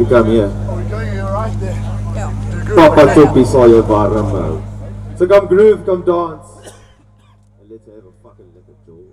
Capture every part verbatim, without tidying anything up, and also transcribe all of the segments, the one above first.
Come here. Oh, we got you right there. Ja. Papa Toppie sal jou warm hou. So come groove, come dance. And let's have a fucking lekker joy.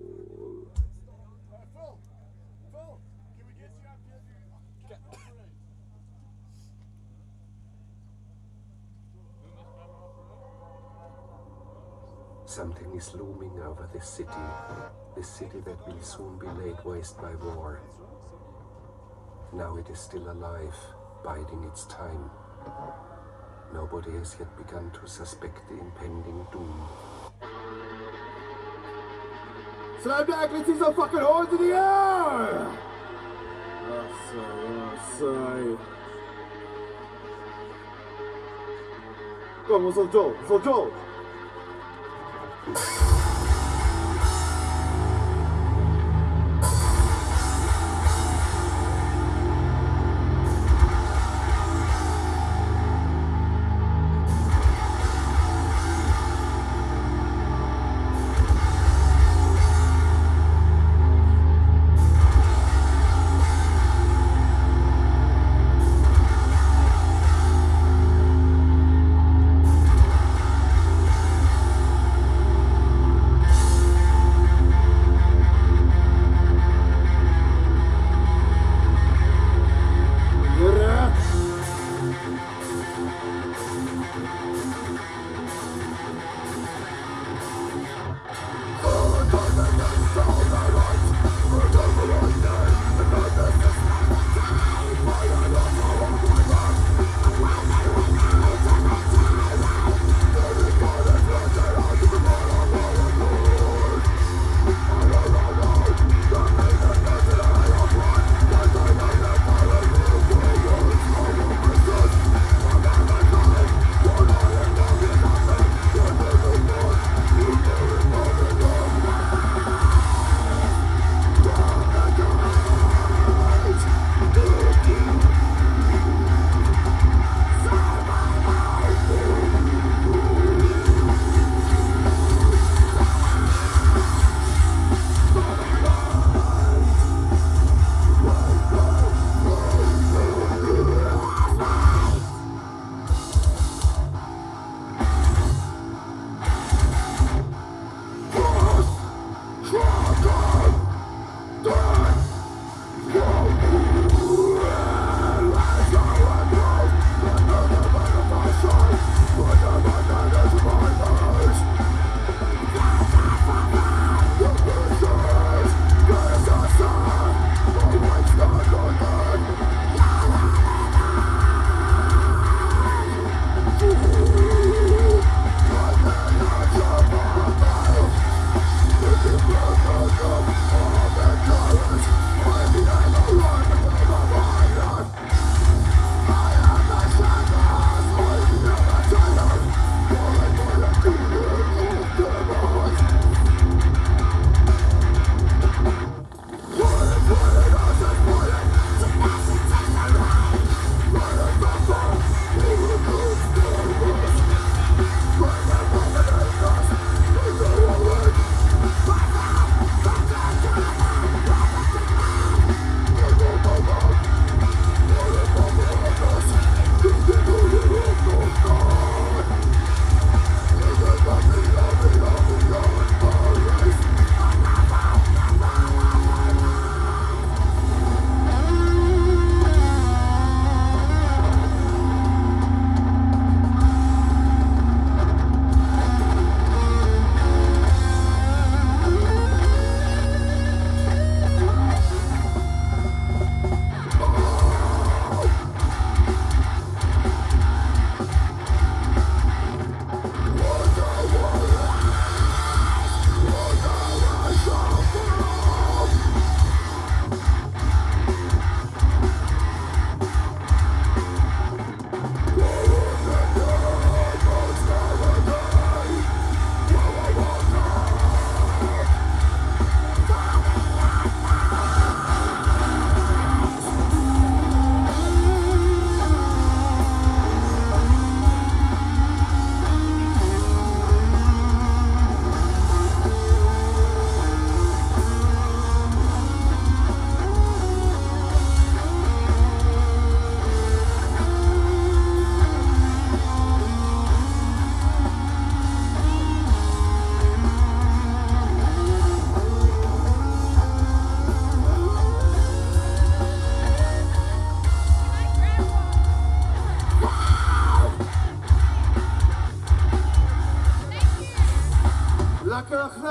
Something is looming over this city, this city that will soon be laid waste by war. Now it is still alive, biding its time. Nobody has yet begun to suspect the impending doom. Slam back, let's see some fucking horns in the air! Oh, sorry, oh, sorry. Kom, ons sal Joel, ons sal Joel.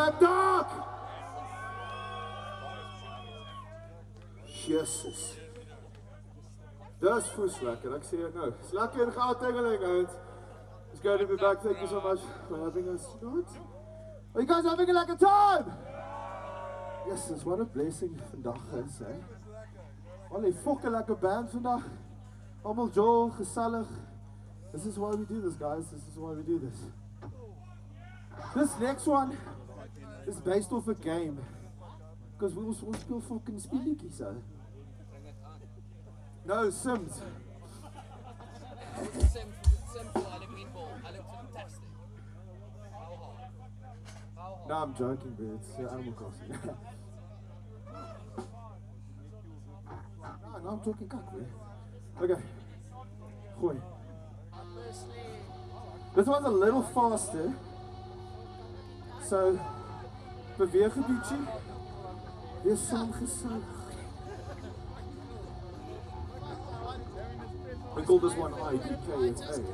Slap dog! Jesus. Dis voes lekker, ek sê dit nou. It's lekker Gauteng, ouens. It's good to be back. Thank you so much for having us. What? Are you guys having a lekker time? Yes, it's what a blessing vandag is, hè. Al die fokke lekker band vandag. Almal jol, gesellig. This is why we do this, guys. This is why we do this. This next one is based off a game. Because we also speel fucking speelietjies, hè. No, Sims. Simple, I look mean ball. I look fantastic. How hard? How hard? No, I'm joking, but it's uh, Animal Crossing. no, no, I'm talking kak, man. Okay. Gooi. This one's a little faster. So, beweeg 'n bietjie. Wees saamgesig. We call this one I D K F A.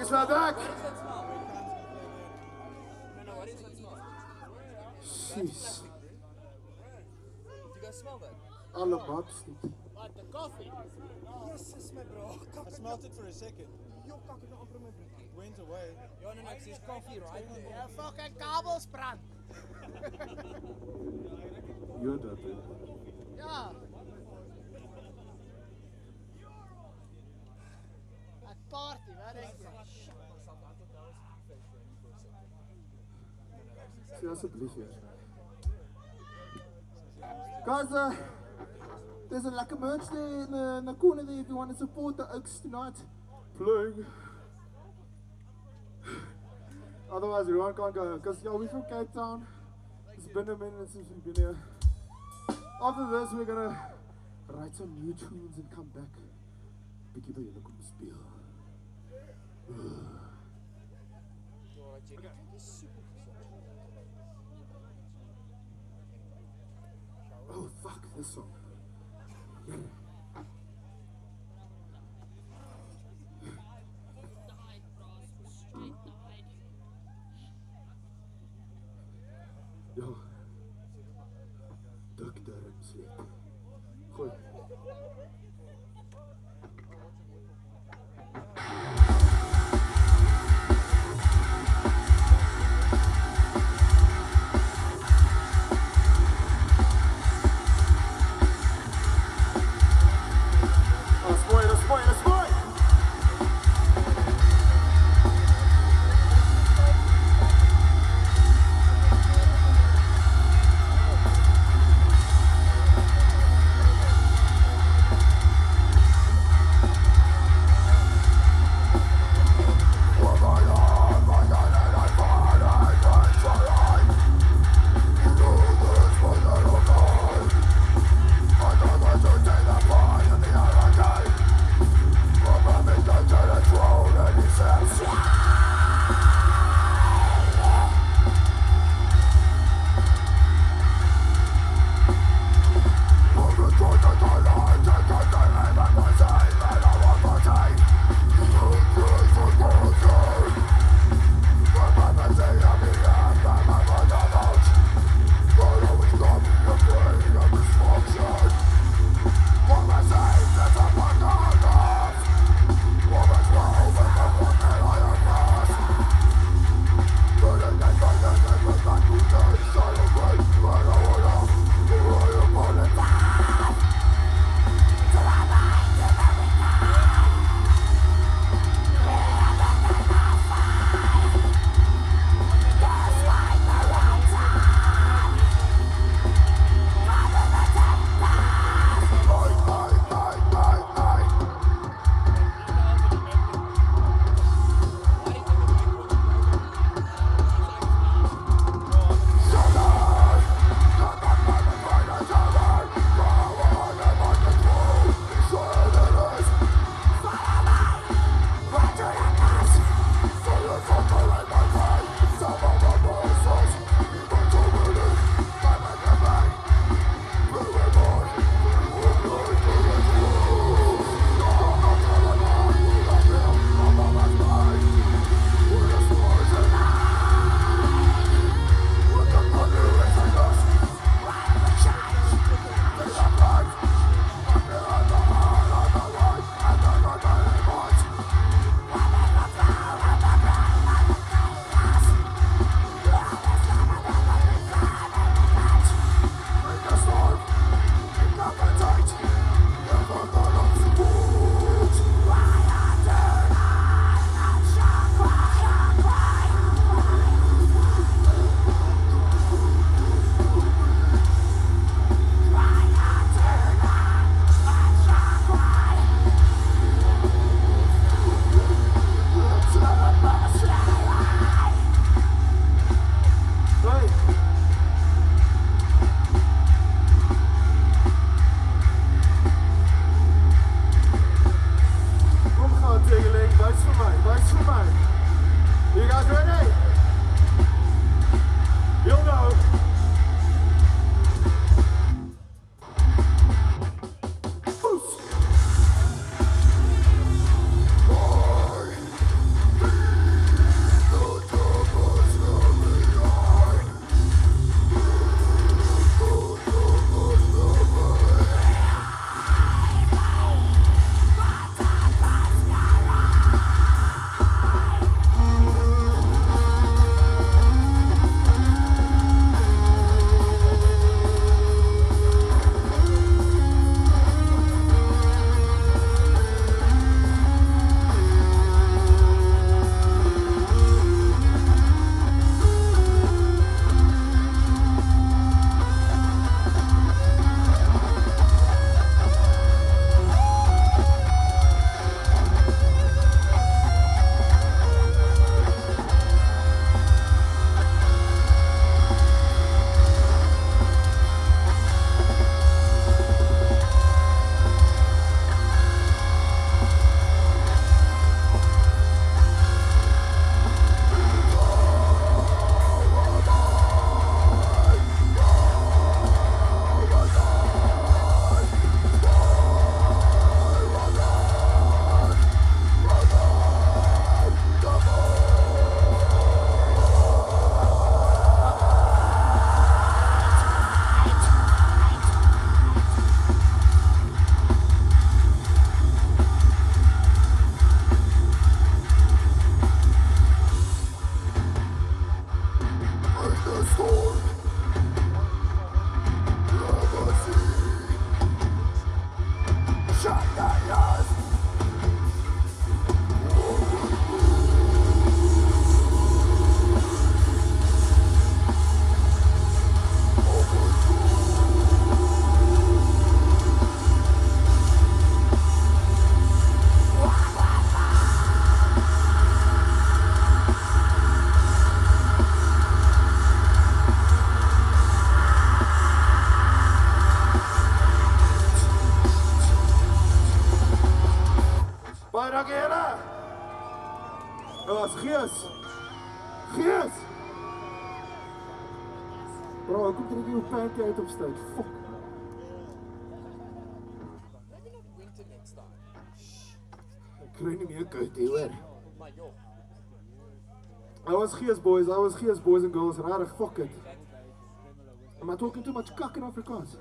is my back. What is that smell? No, no, what is that smell? Jeez. Do you guys smell that? Alle maps niet. What, the coffee? Yes, it's my bro. I smelled it for a second. Went away. Ja, no, no, it's this coffee, right? Ja, fucking kabels brand. You're that, hè. Ja. At party, wat denk je? Sê asseblief weer. Guys, uh, there's a lekker merch there in the, in the corner there if you want to support the Oaks tonight. Playing. Otherwise, everyone can't go because yeah, we're from Cape Town. It's been a minute since we've been here. After this, we're gonna write some new tunes and come back. Bietjie by julle kom speel. Oh fuck, this song. Ja. Duk darm sleep. Gooi. That's mooi, that's mooi, that's mooi! Baie dankie julle. Dit was gees. Gees. Bro, ek kom net nie op panty uit op stage. Fuck. Maybe not winter next time. Ek kry nie meer koud hier hoor. Maar joh. I was gees boys, I was gees boys and girls, rarig, fuck it. Am I talking too much kak in Afrikaans?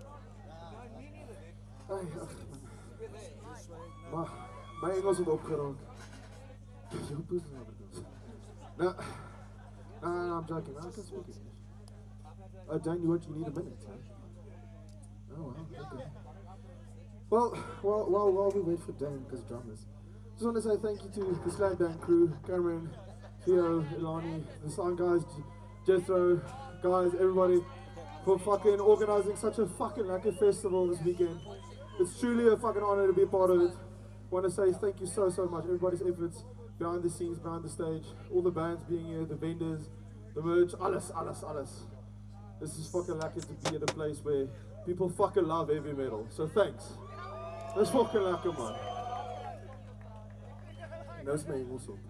Ay, ach, maar, my Engels het opgeraak. Jou poes in Afrikaans. No, no, no, I'm joking, I can speak English. Oh, Dane, what, you need a minute, huh? Oh, wow, okay. Well, while, while, while we wait for Dane, because drummers, just want to say thank you to the Slag Band crew, Cameron, Theo, Ilani, the sound guys, Jethro, guys, everybody, for fucking organizing such a fucking lekker festival this weekend. It's truly a fucking honor to be a part of it. Want to say thank you so, so much. Everybody's efforts, behind the scenes, behind the stage, all the bands being here, the vendors, the merch, alles, alles, alles. This is fucking lekker to be at a place where people fucking love heavy metal. So thanks. That's fucking lekker, man. Nou is my Engels op.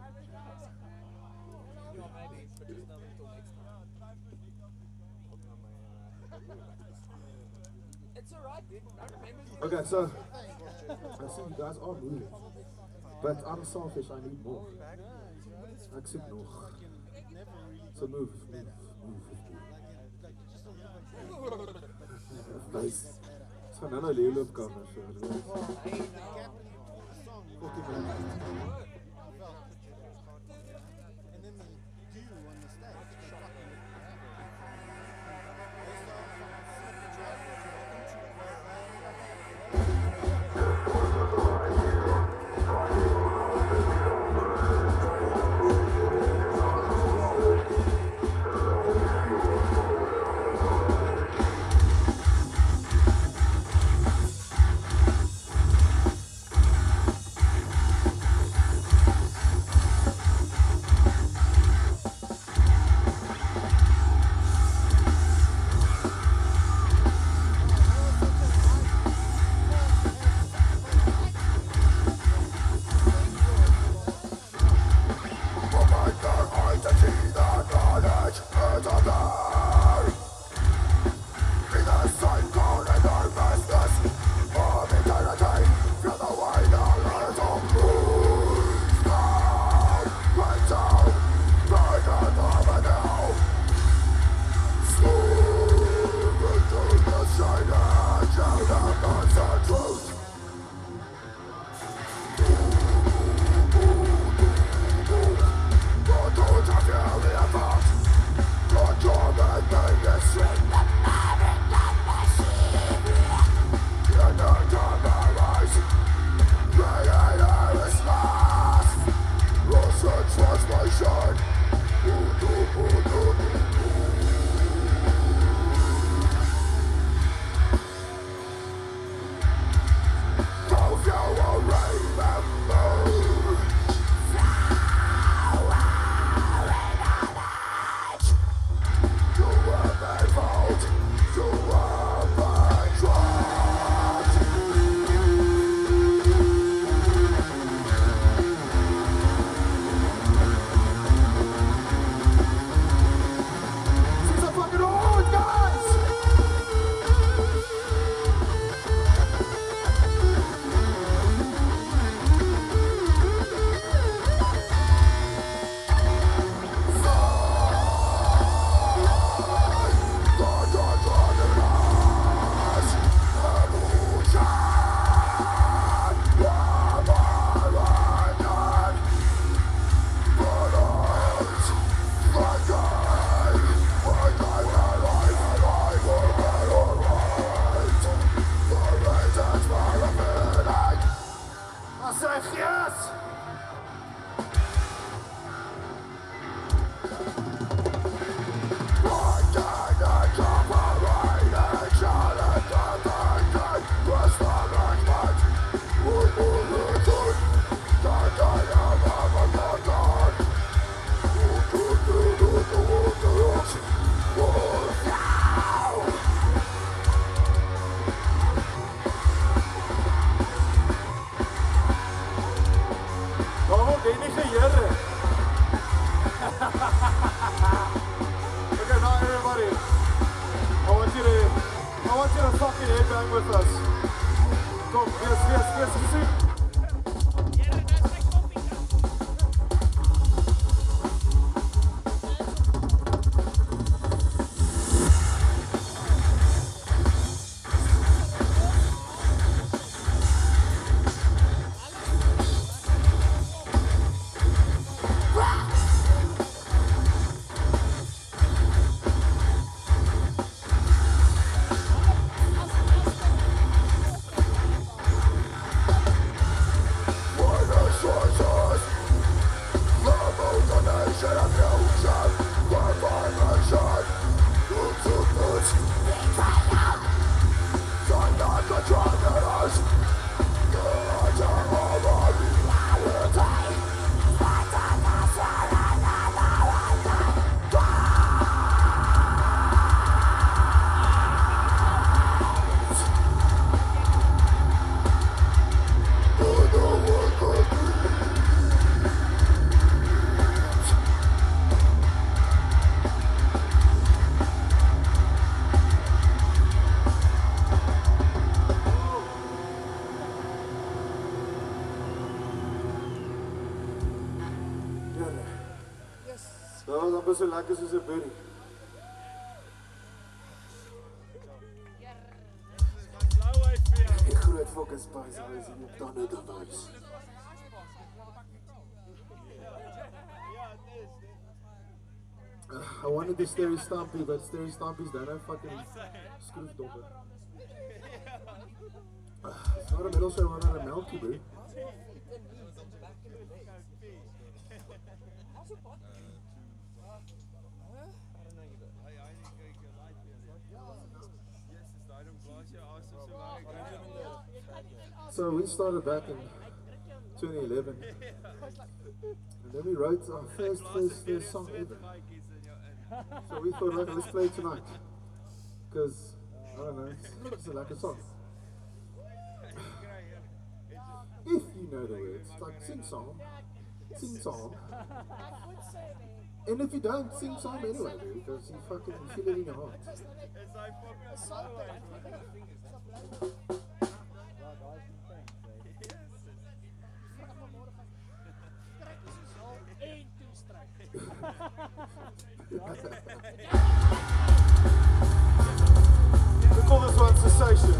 It's alright, dude. I remember. Okay, so I see you guys are moving, but I'm selfish. I need more. Ek soek nog. So move, move, move with me. Nice. So nou nou lewe op kamers. Fucking man. And then the dew on the stage. playing with us. Kom, wees, wees, wees gezien. Dat was amper so lekker soos 'n berry. Die groot fucking spice is in die tande te wys. I wanted the Sterry Stompy, but Sterry Stompy's done a fucking skroefdopper. It's not a middle show, we're not a Melky, bro. So we started back in twenty eleven, and then we wrote our first, first, first song ever. So we thought, like, let's play it tonight, because, I don't know, it's, it's like a song. If you know the words, like sing song, sing song. And if you don't, sing song anyway, dude, because you fucking feel it in your heart. We call this one Cessation.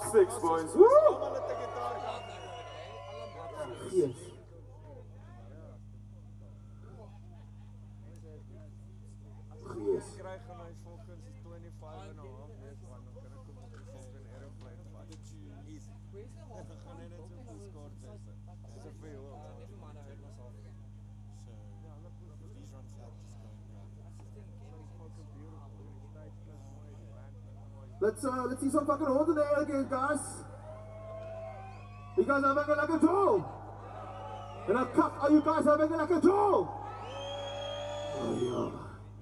six, boys. Woo! Almal het 'n gitaar gehad. Yes. Yes. Kry gaan hy volgens is twenty-five and a half wees want dan kan ek hom op die fucking aeroplane vat. Easy. Dan gaan hy net so full score wees. Dis 'n veel. Never mind, I hurt myself. So, these run flat just going around. Let's uh, let's see some fucking horns in the air again, guys. You guys are making like a tool. And a cup, are you guys are making like a tool? Oh yeah.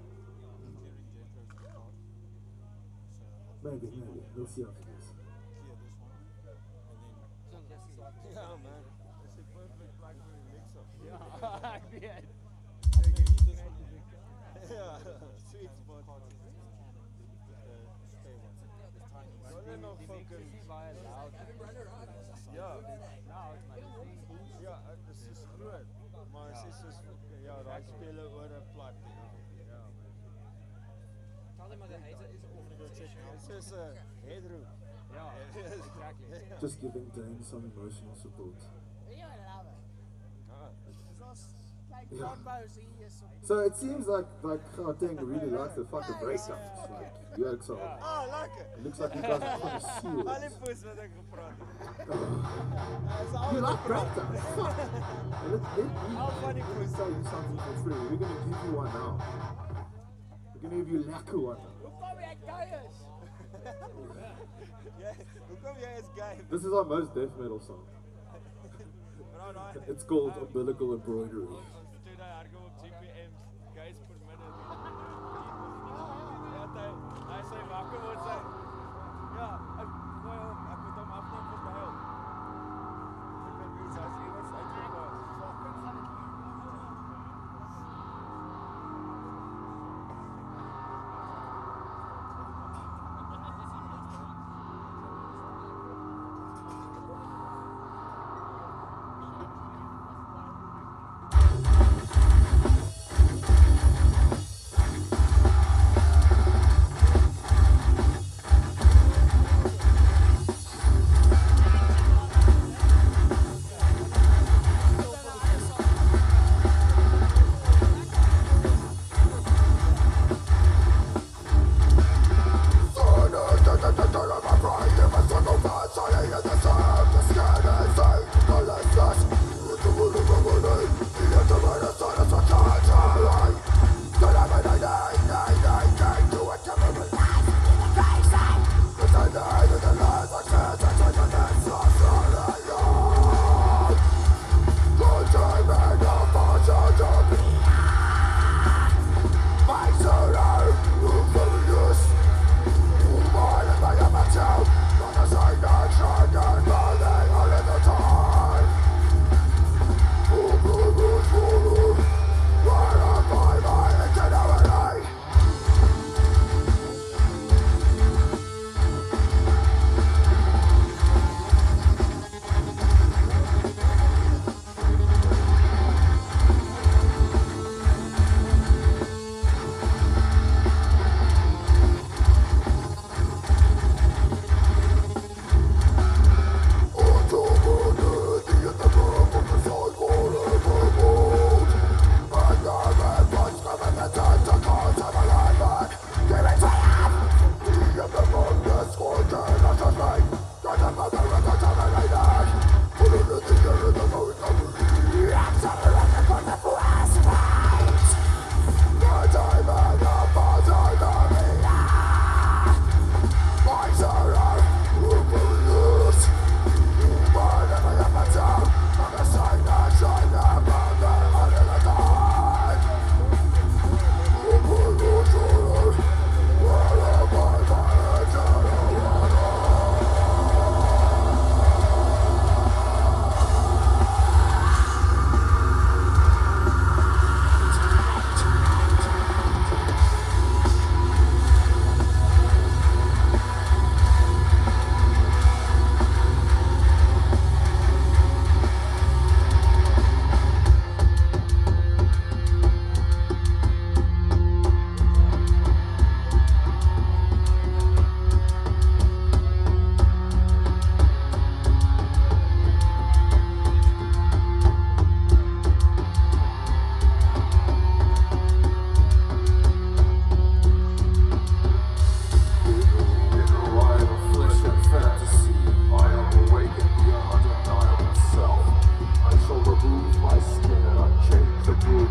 Maybe, maybe. We'll see after this. Yeah, man. This is perfect like for the mix up. Ja, ek weet. Yeah, sweet spot. Hulle nog fucking Baie loud. ja, Nou, is my ding. ja, dit is groot. Maar dit is soos ja, daai spele oor 'n plat. Ja. Tell them the hater is organization. Dit is 'n headroom. Ja, exactly. Just giving Dane some emotional support. You love it. Ah, Zoals, like, Ja. combos hier is op. So it seems like like Gauteng really likes the fucking breakdowns. Like you are so. ah, lekker. It looks like you guys are kind of Al serious. die poes wat ek gepraat het. Dis al You like breakdowns? Fuck. Let, let me, How funny let me was tell you something for free. We're gonna give you one now. We're gonna give you lekker one. Hoe kom jy kuiers? Ja, hoekom jy is gay? This is our most death metal song. Bro, daai It's called Umbilical Embroidery. ons toe daai hardloop op G P M, guys per minute. Ja, hy hy sê wakker word sy. Ja, ek gooi hom, ek moet hom afneem vir daai. Ek weet nie sy is iewers uitgekom.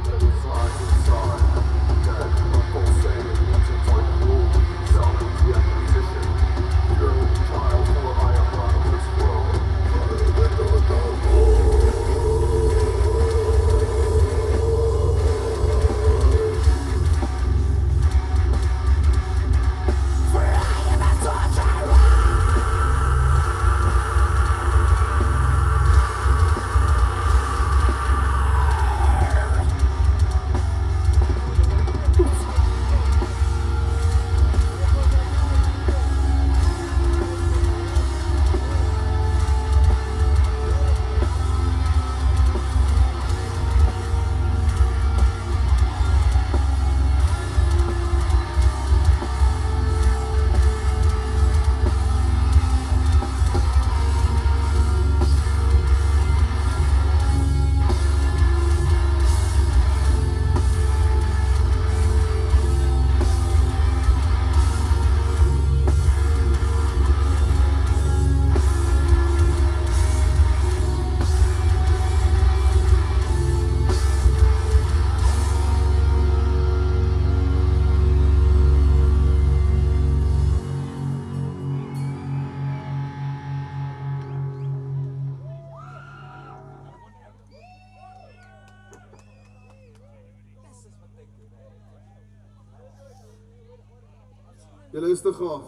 Julle is te gaaf.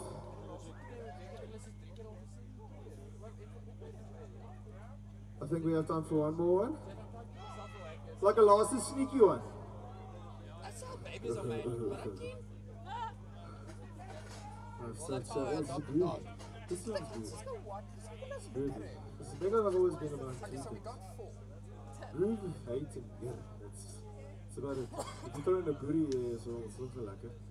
I think we have time for one more one. Like a last sneaky one. That's how babies are made. Working? I've said so. It's good. This one's good. It's good. It's bigger than I've always been about sneakers. Groove hating. Yeah, it's, it's about it. If you throw in a booty there, so it's looking like it.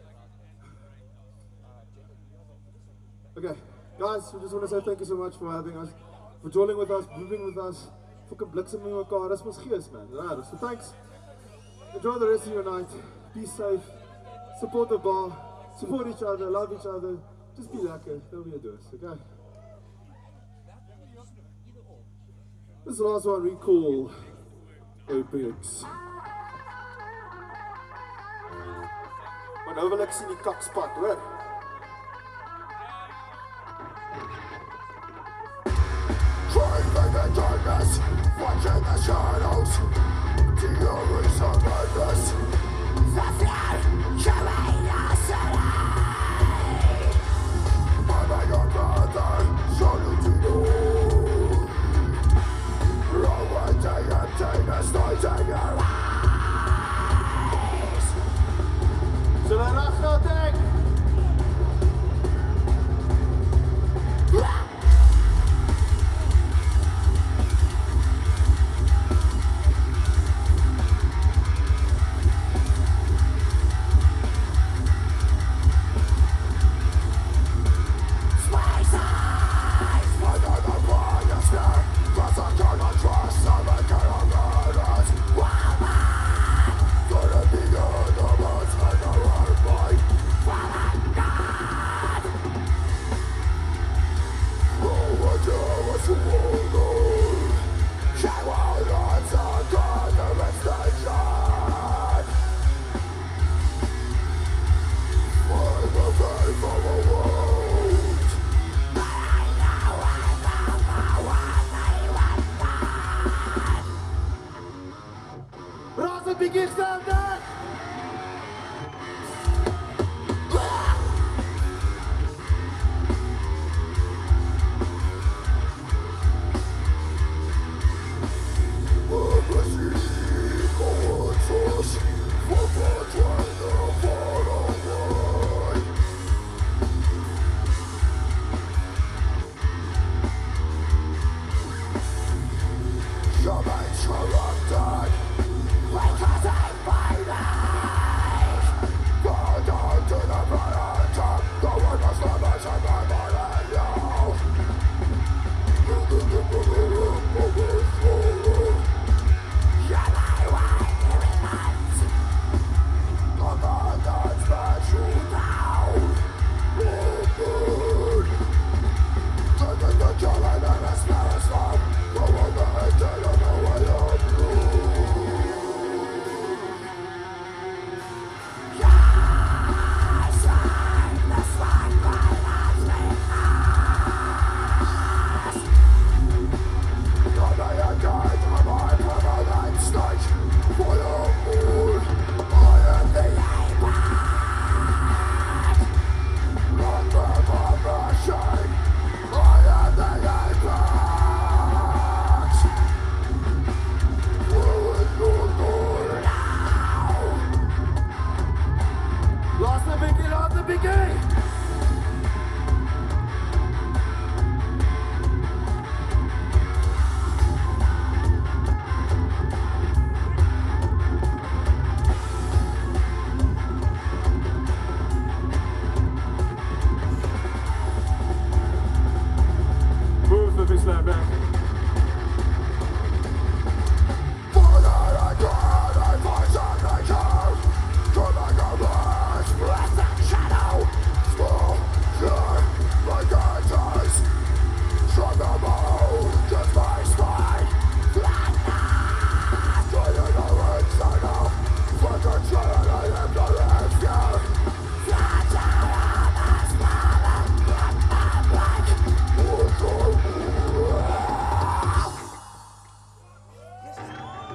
Okay, guys, we just want to say thank you so much for having us, for joining with us, moving with us, fucking bliksem in mekaar, dis mos gees, man. Right, so thanks. Enjoy the rest of your night. Be safe. Support the bar. Support each other. Love each other. Just be lekker. That'll be a dose, okay? This is the last one we call Apex. Maar nou wil ek sien die kakspad, hoor. Driving the darkness, watching the shadows, theories of madness. The fear, killing us alive. Mother, your brother, solitude. Roll day and darkness, night in your eyes. Zullen we racht gaan denken? Begins down there. Killing and a smell is from. Go on the head, I don't know why I'm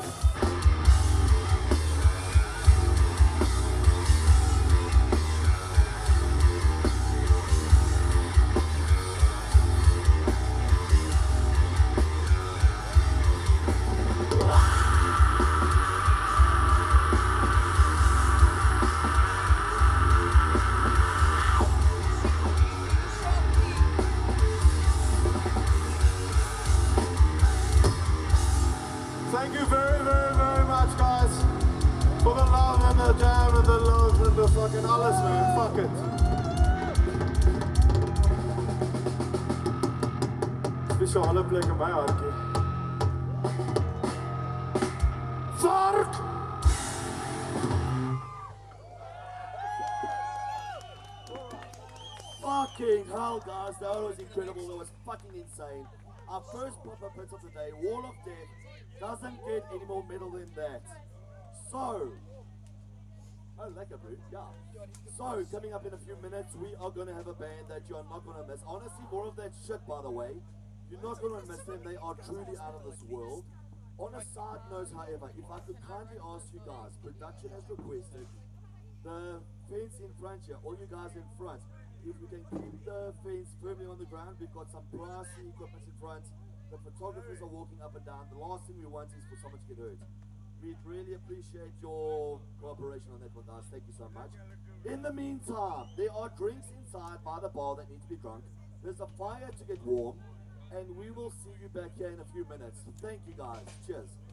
Thank you very, very, very much, guys, for the love and the jam and the love and the fucking alles, man. Fuck it. Speciale plek in my hartjie. Vark! Fucking hell, guys, that was incredible. That was fucking insane. Our first proper pit of the day, Wall of Death, doesn't get any more metal than that. So, oh, lekker, bro, yeah. So, coming up in a few minutes, we are going to have a band that you are not going to miss. Honestly, more of that shit, by the way. You're not going to miss them. They are truly out of this world. On a side note, however, if I could kindly ask you guys, production has requested the fence in front here, all you guys in front, if you can keep the fence firmly on the ground. We've got some pricey equipment in front. The photographers are walking up and down. The last thing we want is for someone to get hurt. We'd really appreciate your cooperation on that one, guys. Thank you so much. In the meantime, there are drinks inside by the bar that need to be drunk. There's a fire to get warm. And we will see you back here in a few minutes. Thank you, guys. Cheers.